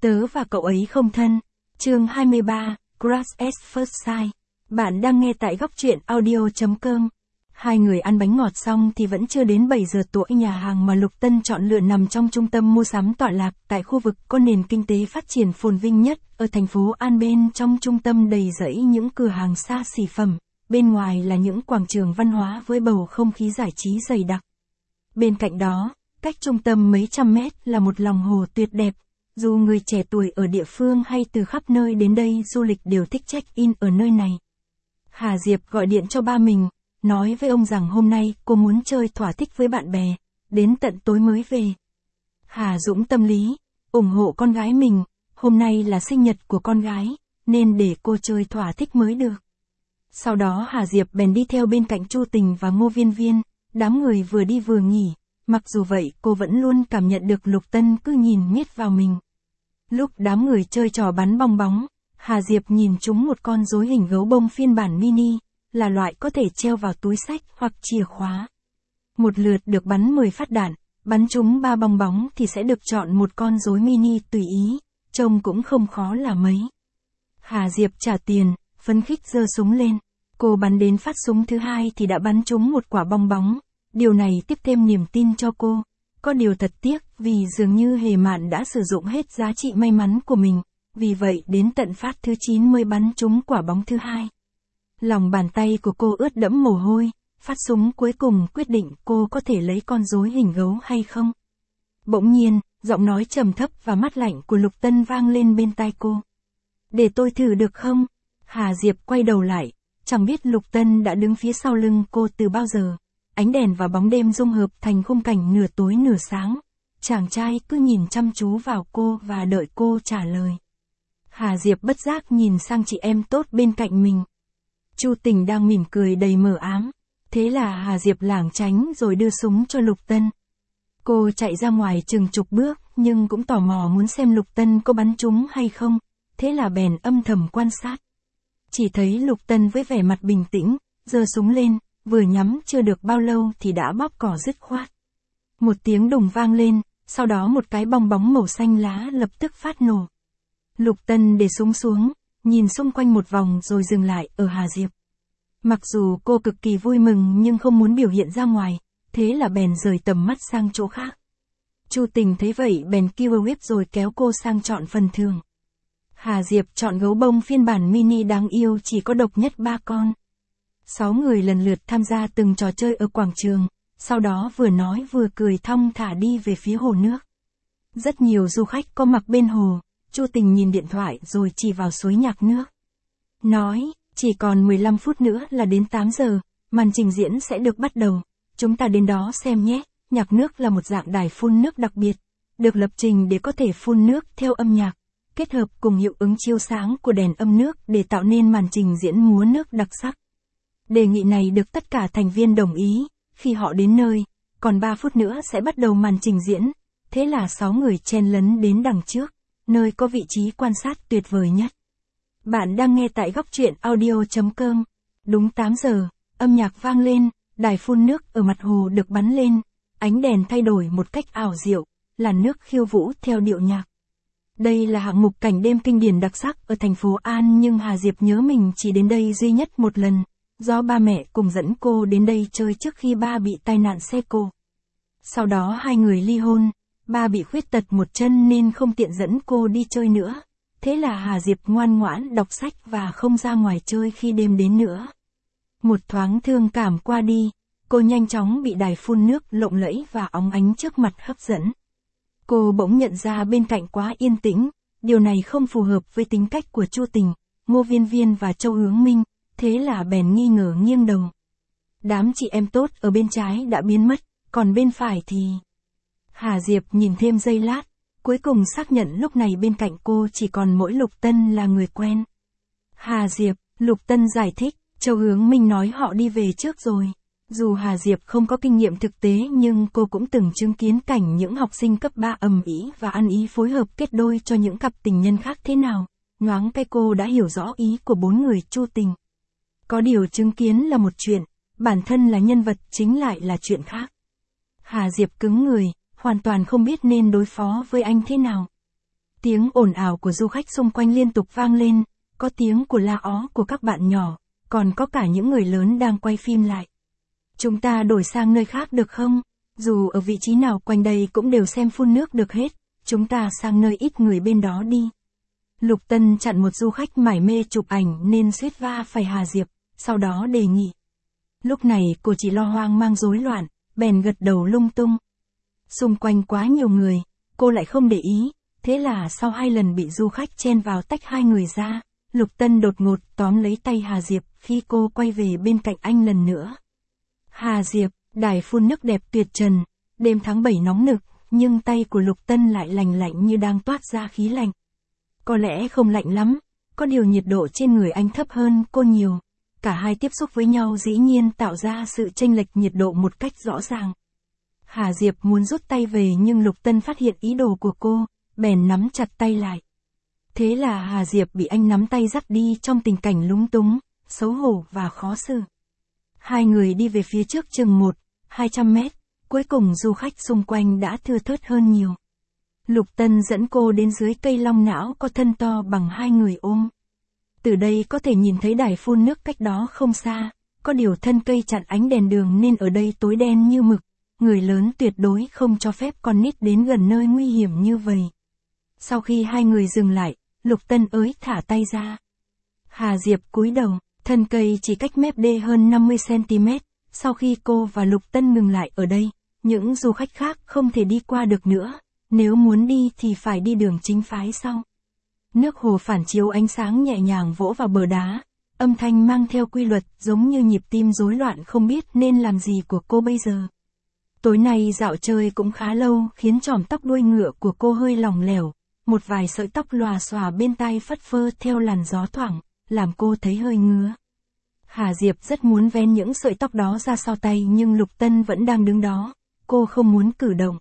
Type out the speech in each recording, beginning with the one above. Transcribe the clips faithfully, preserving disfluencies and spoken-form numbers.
Tớ và cậu ấy không thân. Chương hai mươi ba, Crush at First Sight. Bạn đang nghe tại góc truyện audio chấm com. Hai người ăn bánh ngọt xong thì vẫn chưa đến bảy giờ tối. Nhà hàng mà Lục Tân chọn lựa nằm trong trung tâm mua sắm tọa lạc tại khu vực có nền kinh tế phát triển phồn vinh nhất ở thành phố An. Bên trong trung tâm đầy rẫy những cửa hàng xa xỉ phẩm, bên ngoài là những quảng trường văn hóa với bầu không khí giải trí dày đặc. Bên cạnh đó, cách trung tâm mấy trăm mét là một lòng hồ tuyệt đẹp. Dù người trẻ tuổi ở địa phương hay từ khắp nơi đến đây du lịch đều thích check-in ở nơi này. Hà Diệp gọi điện cho ba mình, nói với ông rằng hôm nay cô muốn chơi thỏa thích với bạn bè, đến tận tối mới về. Hà Dũng tâm lý, ủng hộ con gái mình, hôm nay là sinh nhật của con gái, nên để cô chơi thỏa thích mới được. Sau đó Hà Diệp bèn đi theo bên cạnh Chu Tình và Ngô Viên Viên, đám người vừa đi vừa nghỉ. Mặc dù vậy cô vẫn luôn cảm nhận được Lục Tân cứ nhìn miết vào mình. Lúc đám người chơi trò bắn bong bóng, Hà Diệp nhìn trúng một con rối hình gấu bông phiên bản mini, là loại có thể treo vào túi xách hoặc chìa khóa. Một lượt được bắn mười phát đạn, bắn trúng ba bong bóng thì sẽ được chọn một con rối mini tùy ý, trông cũng không khó là mấy. Hà Diệp trả tiền, phấn khích giơ súng lên. Cô bắn đến phát súng thứ hai thì đã bắn trúng một quả bong bóng. Điều này tiếp thêm niềm tin cho cô. Có điều thật tiếc vì dường như Hề Mạn đã sử dụng hết giá trị may mắn của mình, vì vậy đến tận phát thứ chín mới bắn trúng quả bóng thứ hai. Lòng bàn tay của cô ướt đẫm mồ hôi, phát súng cuối cùng quyết định cô có thể lấy con rối hình gấu hay không. Bỗng nhiên, giọng nói trầm thấp và mát lạnh của Lục Tân vang lên bên tai cô. Để tôi thử được không? Hà Diệp quay đầu lại, chẳng biết Lục Tân đã đứng phía sau lưng cô từ bao giờ. Ánh đèn và bóng đêm dung hợp thành khung cảnh nửa tối nửa sáng. Chàng trai cứ nhìn chăm chú vào cô và đợi cô trả lời. Hà Diệp bất giác nhìn sang chị em tốt bên cạnh mình. Chu Tình đang mỉm cười đầy mờ ám. Thế là Hà Diệp lảng tránh rồi đưa súng cho Lục Tân. Cô chạy ra ngoài chừng chục bước nhưng cũng tò mò muốn xem Lục Tân có bắn trúng hay không. Thế là bèn âm thầm quan sát. Chỉ thấy Lục Tân với vẻ mặt bình tĩnh, giơ súng lên. Vừa nhắm chưa được bao lâu thì đã bóp cò dứt khoát. Một tiếng đùng vang lên, sau đó một cái bong bóng màu xanh lá lập tức phát nổ. Lục Tân để súng xuống, nhìn xung quanh một vòng rồi dừng lại ở Hà Diệp. Mặc dù cô cực kỳ vui mừng nhưng không muốn biểu hiện ra ngoài, thế là bèn rời tầm mắt sang chỗ khác. Chu Tình thấy vậy bèn kêu whip rồi kéo cô sang chọn phần thưởng. Hà Diệp chọn gấu bông phiên bản mini đáng yêu chỉ có độc nhất ba con. Sáu người lần lượt tham gia từng trò chơi ở quảng trường, sau đó vừa nói vừa cười thong thả đi về phía hồ nước. Rất nhiều du khách có mặt bên hồ, Chu Tình nhìn điện thoại rồi chỉ vào suối nhạc nước. Nói, chỉ còn mười lăm phút nữa là đến tám giờ, màn trình diễn sẽ được bắt đầu, chúng ta đến đó xem nhé. Nhạc nước là một dạng đài phun nước đặc biệt, được lập trình để có thể phun nước theo âm nhạc, kết hợp cùng hiệu ứng chiếu sáng của đèn âm nước để tạo nên màn trình diễn múa nước đặc sắc. Đề nghị này được tất cả thành viên đồng ý, khi họ đến nơi, còn ba phút nữa sẽ bắt đầu màn trình diễn, thế là sáu người chen lấn đến đằng trước, nơi có vị trí quan sát tuyệt vời nhất. Bạn đang nghe tại góc truyện audio chấm com. Đúng tám giờ, âm nhạc vang lên, đài phun nước ở mặt hồ được bắn lên, ánh đèn thay đổi một cách ảo diệu, làn nước khiêu vũ theo điệu nhạc. Đây là hạng mục cảnh đêm kinh điển đặc sắc ở thành phố An nhưng Hà Diệp nhớ mình chỉ đến đây duy nhất một lần. Do ba mẹ cùng dẫn cô đến đây chơi trước khi ba bị tai nạn xe cộ. Sau đó hai người ly hôn, ba bị khuyết tật một chân nên không tiện dẫn cô đi chơi nữa. Thế là Hà Diệp ngoan ngoãn đọc sách và không ra ngoài chơi khi đêm đến nữa. Một thoáng thương cảm qua đi, cô nhanh chóng bị đài phun nước lộng lẫy và óng ánh trước mặt hấp dẫn. Cô bỗng nhận ra bên cạnh quá yên tĩnh, điều này không phù hợp với tính cách của Chu Tình, Ngô Viên Viên và Châu Hướng Minh. Thế là bèn nghi ngờ nghiêng đầu. Đám chị em tốt ở bên trái đã biến mất, còn bên phải thì... Hà Diệp nhìn thêm giây lát, cuối cùng xác nhận lúc này bên cạnh cô chỉ còn mỗi Lục Tân là người quen. Hà Diệp, Lục Tân giải thích, Châu Hướng Minh nói họ đi về trước rồi. Dù Hà Diệp không có kinh nghiệm thực tế nhưng cô cũng từng chứng kiến cảnh những học sinh cấp ba ầm ĩ và ăn ý phối hợp kết đôi cho những cặp tình nhân khác thế nào. Nhoáng cái cô đã hiểu rõ ý của bốn người Chu Tình. Có điều chứng kiến là một chuyện, bản thân là nhân vật chính lại là chuyện khác. Hà Diệp cứng người, hoàn toàn không biết nên đối phó với anh thế nào. Tiếng ồn ào của du khách xung quanh liên tục vang lên, có tiếng của la ó của các bạn nhỏ, còn có cả những người lớn đang quay phim lại. Chúng ta đổi sang nơi khác được không? Dù ở vị trí nào quanh đây cũng đều xem phun nước được hết, chúng ta sang nơi ít người bên đó đi. Lục Tân chặn một du khách mải mê chụp ảnh nên suýt va phải Hà Diệp, sau đó đề nghị. Lúc này cô chỉ lo hoang mang rối loạn, bèn gật đầu lung tung. Xung quanh quá nhiều người, cô lại không để ý, thế là sau hai lần bị du khách chen vào tách hai người ra, Lục Tân đột ngột tóm lấy tay Hà Diệp khi cô quay về bên cạnh anh lần nữa. Hà Diệp, đài phun nước đẹp tuyệt trần, đêm tháng bảy nóng nực, nhưng tay của Lục Tân lại lành lạnh như đang toát ra khí lạnh. Có lẽ không lạnh lắm, có điều nhiệt độ trên người anh thấp hơn cô nhiều. Cả hai tiếp xúc với nhau dĩ nhiên tạo ra sự chênh lệch nhiệt độ một cách rõ ràng. Hà Diệp muốn rút tay về nhưng Lục Tân phát hiện ý đồ của cô, bèn nắm chặt tay lại. Thế là Hà Diệp bị anh nắm tay dắt đi trong tình cảnh lúng túng, xấu hổ và khó xử. Hai người đi về phía trước chừng một, hai trăm mét, cuối cùng du khách xung quanh đã thưa thớt hơn nhiều. Lục Tân dẫn cô đến dưới cây long não có thân to bằng hai người ôm. Từ đây có thể nhìn thấy đài phun nước cách đó không xa, có điều thân cây chặn ánh đèn đường nên ở đây tối đen như mực, người lớn tuyệt đối không cho phép con nít đến gần nơi nguy hiểm như vậy. Sau khi hai người dừng lại, Lục Tân ới thả tay ra. Hà Diệp cúi đầu, thân cây chỉ cách mép đê hơn năm mươi xăng ti mét, sau khi cô và Lục Tân ngừng lại ở đây, những du khách khác không thể đi qua được nữa, nếu muốn đi thì phải đi đường chính phái sau. Nước hồ phản chiếu ánh sáng nhẹ nhàng vỗ vào bờ đá, âm thanh mang theo quy luật giống như nhịp tim rối loạn không biết nên làm gì của cô bây giờ. Tối nay dạo chơi cũng khá lâu khiến chòm tóc đuôi ngựa của cô hơi lỏng lẻo, một vài sợi tóc lòa xòa bên tai phất phơ theo làn gió thoảng, làm cô thấy hơi ngứa. Hà Diệp rất muốn ven những sợi tóc đó ra sau tay nhưng Lục Tân vẫn đang đứng đó, cô không muốn cử động.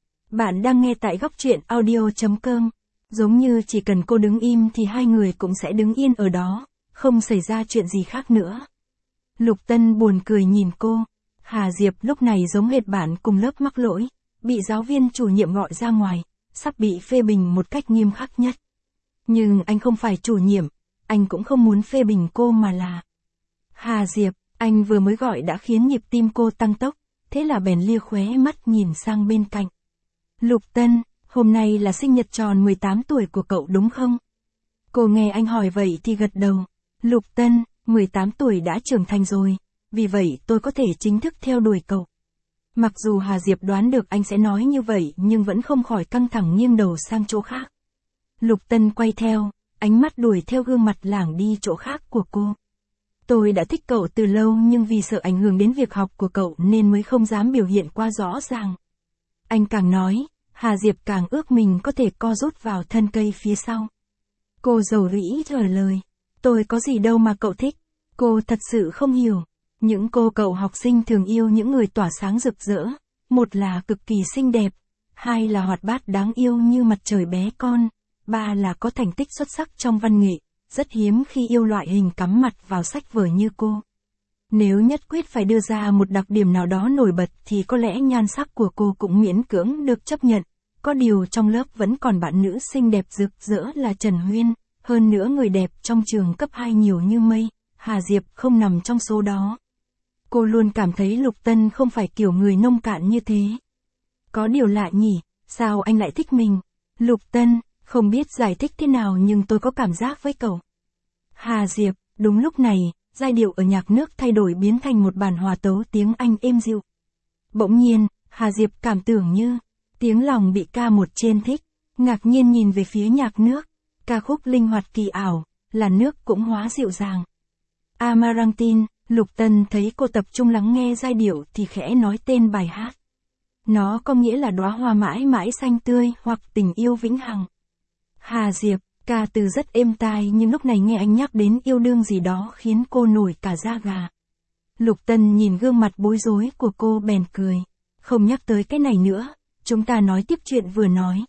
Bạn đang nghe tại góc truyện audio chấm com. Giống như chỉ cần cô đứng im thì hai người cũng sẽ đứng yên ở đó, không xảy ra chuyện gì khác nữa. Lục Tân buồn cười nhìn cô. Hà Diệp lúc này giống hệt bạn cùng lớp mắc lỗi, bị giáo viên chủ nhiệm gọi ra ngoài, sắp bị phê bình một cách nghiêm khắc nhất. Nhưng anh không phải chủ nhiệm, anh cũng không muốn phê bình cô mà là... Hà Diệp, anh vừa mới gọi đã khiến nhịp tim cô tăng tốc, thế là bèn lia khóe mắt nhìn sang bên cạnh. Lục Tân, hôm nay là sinh nhật tròn mười tám tuổi của cậu đúng không? Cô nghe anh hỏi vậy thì gật đầu. Lục Tân, mười tám tuổi đã trưởng thành rồi, vì vậy tôi có thể chính thức theo đuổi cậu. Mặc dù Hà Diệp đoán được anh sẽ nói như vậy nhưng vẫn không khỏi căng thẳng nghiêng đầu sang chỗ khác. Lục Tân quay theo, ánh mắt đuổi theo gương mặt lảng đi chỗ khác của cô. Tôi đã thích cậu từ lâu nhưng vì sợ ảnh hưởng đến việc học của cậu nên mới không dám biểu hiện quá rõ ràng. Anh càng nói, Hà Diệp càng ước mình có thể co rút vào thân cây phía sau. Cô rầu rĩ trả lời, tôi có gì đâu mà cậu thích, cô thật sự không hiểu. Những cô cậu học sinh thường yêu những người tỏa sáng rực rỡ, một là cực kỳ xinh đẹp, hai là hoạt bát đáng yêu như mặt trời bé con, ba là có thành tích xuất sắc trong văn nghệ, rất hiếm khi yêu loại hình cắm mặt vào sách vở như cô. Nếu nhất quyết phải đưa ra một đặc điểm nào đó nổi bật thì có lẽ nhan sắc của cô cũng miễn cưỡng được chấp nhận, có điều trong lớp vẫn còn bạn nữ xinh đẹp rực rỡ là Trần Huyên, hơn nữa người đẹp trong trường cấp hai nhiều như mây, Hà Diệp không nằm trong số đó. Cô luôn cảm thấy Lục Tân không phải kiểu người nông cạn như thế. Có điều lạ nhỉ, sao anh lại thích mình? Lục Tân, không biết giải thích thế nào nhưng tôi có cảm giác với cậu. Hà Diệp, đúng lúc này, giai điệu ở nhạc nước thay đổi biến thành một bản hòa tấu tiếng Anh êm dịu. Bỗng nhiên, Hà Diệp cảm tưởng như, tiếng lòng bị ca một trên thích, ngạc nhiên nhìn về phía nhạc nước, ca khúc linh hoạt kỳ ảo, làn nước cũng hóa dịu dàng. Amarantin, Lục Tân thấy cô tập trung lắng nghe giai điệu thì khẽ nói tên bài hát. Nó có nghĩa là đóa hoa mãi mãi xanh tươi hoặc tình yêu vĩnh hằng. Hà Diệp, ca từ rất êm tai nhưng lúc này nghe anh nhắc đến yêu đương gì đó khiến cô nổi cả da gà. Lục Tân nhìn gương mặt bối rối của cô bèn cười. Không nhắc tới cái này nữa, chúng ta nói tiếp chuyện vừa nói.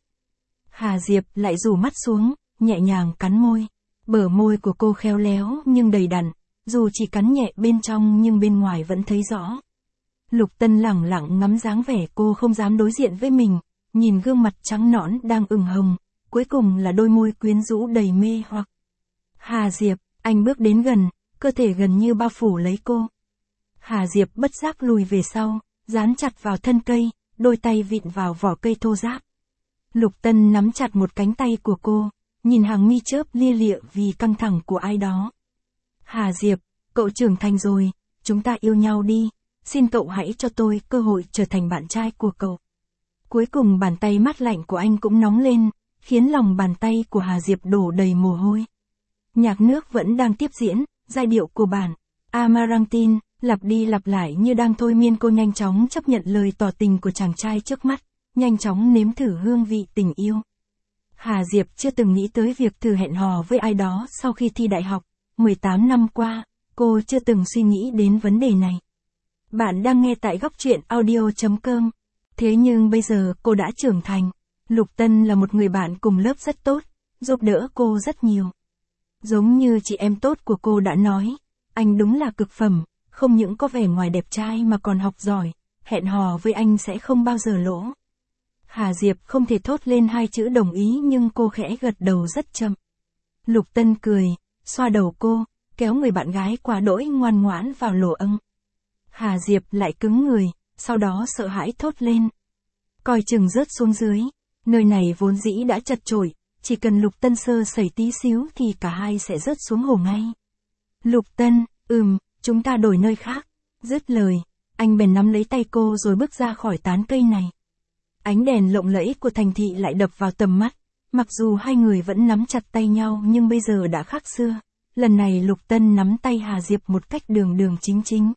Hà Diệp lại rủ mắt xuống, nhẹ nhàng cắn môi. Bờ môi của cô khéo léo nhưng đầy đặn, dù chỉ cắn nhẹ bên trong nhưng bên ngoài vẫn thấy rõ. Lục Tân lẳng lặng ngắm dáng vẻ cô không dám đối diện với mình, nhìn gương mặt trắng nõn đang ửng hồng, cuối cùng là đôi môi quyến rũ đầy mê hoặc. Hà Diệp, anh bước đến gần, cơ thể gần như bao phủ lấy cô. Hà Diệp bất giác lùi về sau, dán chặt vào thân cây, đôi tay vịn vào vỏ cây thô ráp. Lục Tân nắm chặt một cánh tay của cô, nhìn hàng mi chớp lia lịa vì căng thẳng của ai đó. Hà Diệp, cậu trưởng thành rồi, chúng ta yêu nhau đi, xin cậu hãy cho tôi cơ hội trở thành bạn trai của cậu. Cuối cùng bàn tay mát lạnh của anh cũng nóng lên, khiến lòng bàn tay của Hà Diệp đổ đầy mồ hôi. Nhạc nước vẫn đang tiếp diễn, giai điệu của bản Amarantine lặp đi lặp lại như đang thôi miên cô nhanh chóng chấp nhận lời tỏ tình của chàng trai trước mắt, nhanh chóng nếm thử hương vị tình yêu. Hà Diệp chưa từng nghĩ tới việc thử hẹn hò với ai đó sau khi thi đại học, mười tám năm qua, cô chưa từng suy nghĩ đến vấn đề này. Bạn đang nghe tại góc truyện audio chấm com. Thế nhưng bây giờ cô đã trưởng thành. Lục Tân là một người bạn cùng lớp rất tốt, giúp đỡ cô rất nhiều. Giống như chị em tốt của cô đã nói, anh đúng là cực phẩm, không những có vẻ ngoài đẹp trai mà còn học giỏi, hẹn hò với anh sẽ không bao giờ lỗ. Hà Diệp không thể thốt lên hai chữ đồng ý nhưng cô khẽ gật đầu rất chậm. Lục Tân cười, xoa đầu cô, kéo người bạn gái quá đỗi ngoan ngoãn vào lỗ âng. Hà Diệp lại cứng người, sau đó sợ hãi thốt lên. Coi chừng rớt xuống dưới, nơi này vốn dĩ đã chật chội, chỉ cần Lục Tân sơ sẩy tí xíu thì cả hai sẽ rớt xuống hồ ngay. Lục Tân, ừm, chúng ta đổi nơi khác. Dứt lời, anh bèn nắm lấy tay cô rồi bước ra khỏi tán cây này. Ánh đèn lộng lẫy của thành thị lại đập vào tầm mắt, mặc dù hai người vẫn nắm chặt tay nhau nhưng bây giờ đã khác xưa. Lần này Lục Tân nắm tay Hà Diệp một cách đường đường chính chính.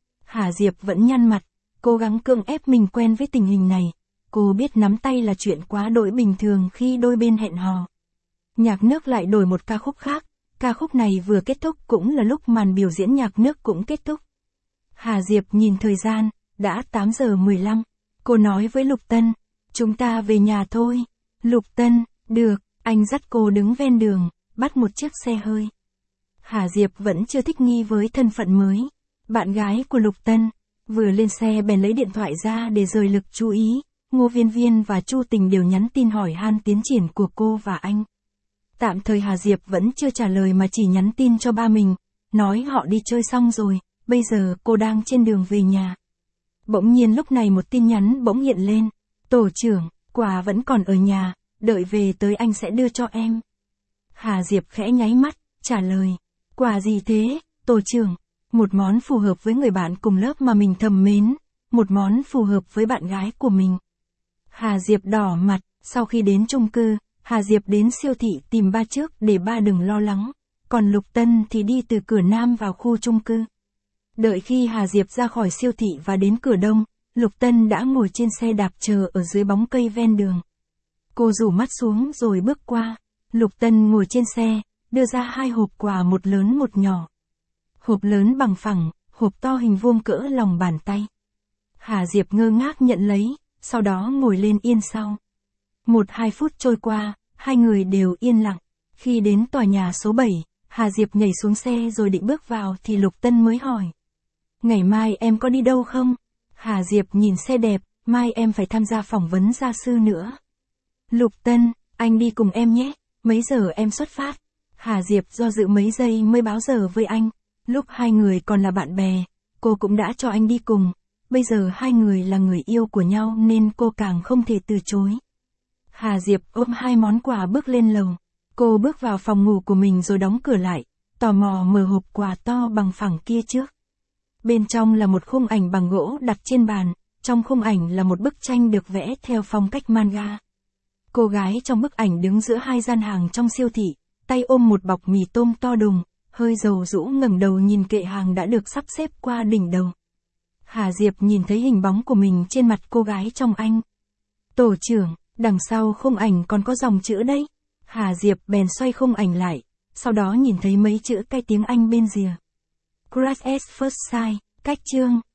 Hà Diệp vẫn nhăn mặt, cố gắng cưỡng ép mình quen với tình hình này. Cô biết nắm tay là chuyện quá đỗi bình thường khi đôi bên hẹn hò. Nhạc nước lại đổi một ca khúc khác, ca khúc này vừa kết thúc cũng là lúc màn biểu diễn nhạc nước cũng kết thúc. Hà Diệp nhìn thời gian, đã tám giờ mười lăm. Cô nói với Lục Tân, chúng ta về nhà thôi. Lục Tân, được, anh dắt cô đứng ven đường, bắt một chiếc xe hơi. Hà Diệp vẫn chưa thích nghi với thân phận mới. Bạn gái của Lục Tân, vừa lên xe bèn lấy điện thoại ra để rời lực chú ý. Ngô Viên Viên và Chu Tình đều nhắn tin hỏi han tiến triển của cô và anh. Tạm thời Hà Diệp vẫn chưa trả lời mà chỉ nhắn tin cho ba mình, nói họ đi chơi xong rồi, bây giờ cô đang trên đường về nhà. Bỗng nhiên lúc này một tin nhắn bỗng hiện lên, tổ trưởng, quà vẫn còn ở nhà, đợi về tới anh sẽ đưa cho em. Hà Diệp khẽ nháy mắt, trả lời, quà gì thế, tổ trưởng? Một món phù hợp với người bạn cùng lớp mà mình thầm mến, một món phù hợp với bạn gái của mình. Hà Diệp đỏ mặt, sau khi đến chung cư, Hà Diệp đến siêu thị tìm ba trước để ba đừng lo lắng, còn Lục Tân thì đi từ cửa Nam vào khu chung cư. Đợi khi Hà Diệp ra khỏi siêu thị và đến cửa Đông, Lục Tân đã ngồi trên xe đạp chờ ở dưới bóng cây ven đường. Cô rủ mắt xuống rồi bước qua, Lục Tân ngồi trên xe, đưa ra hai hộp quà một lớn một nhỏ. Hộp lớn bằng phẳng, hộp to hình vuông cỡ lòng bàn tay. Hà Diệp ngơ ngác nhận lấy, sau đó ngồi lên yên sau. Một hai phút trôi qua, hai người đều yên lặng. Khi đến tòa nhà số bảy, Hà Diệp nhảy xuống xe rồi định bước vào thì Lục Tân mới hỏi. Ngày mai em có đi đâu không? Hà Diệp nhìn xe đẹp, mai em phải tham gia phỏng vấn gia sư nữa. Lục Tân, anh đi cùng em nhé, mấy giờ em xuất phát? Hà Diệp do dự mấy giây mới báo giờ với anh. Lúc hai người còn là bạn bè, cô cũng đã cho anh đi cùng. Bây giờ hai người là người yêu của nhau nên cô càng không thể từ chối. Hà Diệp ôm hai món quà bước lên lầu. Cô bước vào phòng ngủ của mình rồi đóng cửa lại, tò mò mở hộp quà to bằng phẳng kia trước. Bên trong là một khung ảnh bằng gỗ đặt trên bàn, trong khung ảnh là một bức tranh được vẽ theo phong cách manga. Cô gái trong bức ảnh đứng giữa hai gian hàng trong siêu thị, tay ôm một bọc mì tôm to đùng, hơi dầu rũ ngẩng đầu nhìn kệ hàng đã được sắp xếp qua đỉnh đầu. Hà Diệp nhìn thấy hình bóng của mình trên mặt cô gái trong anh. Tổ trưởng, đằng sau khung ảnh còn có dòng chữ đấy. Hà Diệp bèn xoay khung ảnh lại, sau đó nhìn thấy mấy chữ cái tiếng Anh bên rìa. Crush at first sight, cách chương.